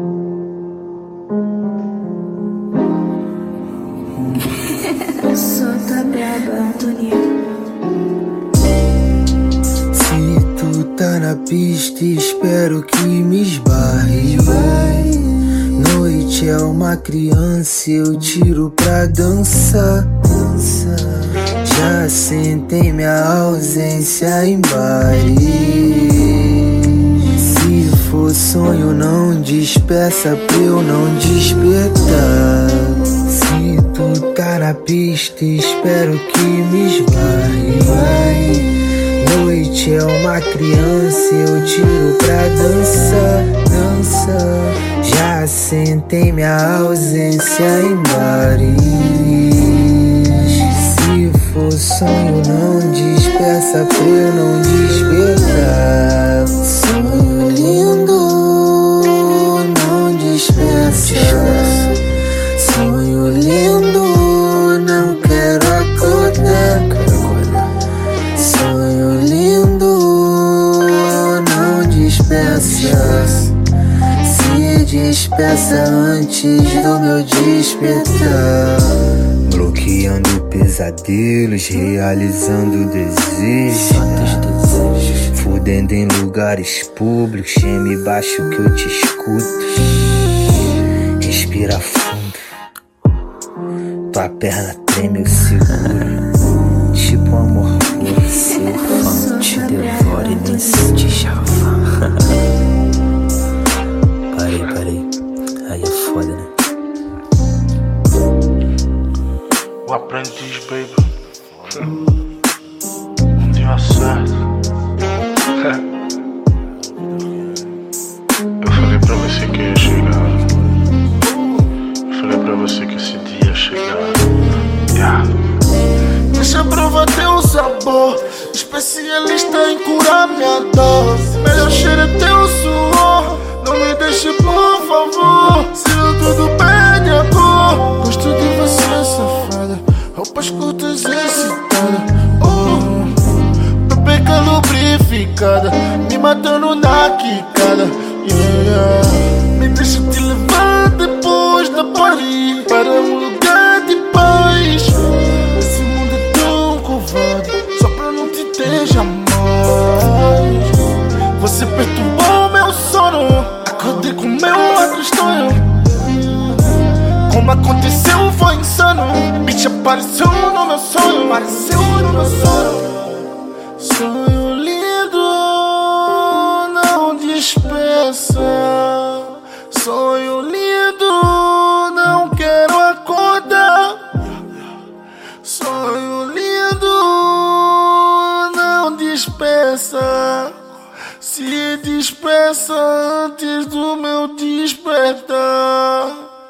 Solta braba, Toninho. Se tu tá na pista, espero que me esbarre. Noite é uma criança, eu tiro pra dançar. Já sentei minha ausência em bares. Se for sonho, não despeça pra eu não despertar. Se tu tá na pista, espero que me esbarre. Noite é uma criança, eu tiro pra dançar. Já sentei minha ausência em bares. Se for sonho, não despeça pra eu não despertar. Sonho lindo, não despeça. Sonho lindo, não quero acordar. Sonho lindo, não despeça. Se despeça antes do meu despertar. Bloqueando pesadelos, realizando desejos. Fudendo em lugares públicos, geme baixo que eu te escuto. Respira fundo, tua perna treme, eu seguro. Tipo amor puro, seu fã te devora e nem sente chava. Parei, aí é foda, né? O aprendiz, baby. Não deu certo. Eu falei pra você que ia chegar. Eu falei pra você que esse dia ia chegar. Deixa eu provar teu sabor. Especialista em curar minha dor. Melhor cheiro é teu suor. Não me deixe, por favor. Se eu tudo perde a cor. Gosto de você, safada. Roupas curtas excitada. Pepeca lubrificada. Me matando na quicada. Me deixa te levar depois da party para um lugar de paz. Esse mundo é tão covarde, só pra não te ter jamais. Você perturbou meu sono. Acordei com meu outro sonho. Como aconteceu foi insano. Bitch apareceu no meu sonho. Apareceu no meu sonho. Sonho lindo, não despeça. Sonho lindo, não quero acordar. Sonho lindo, não despeça. Se despeça antes do meu despertar.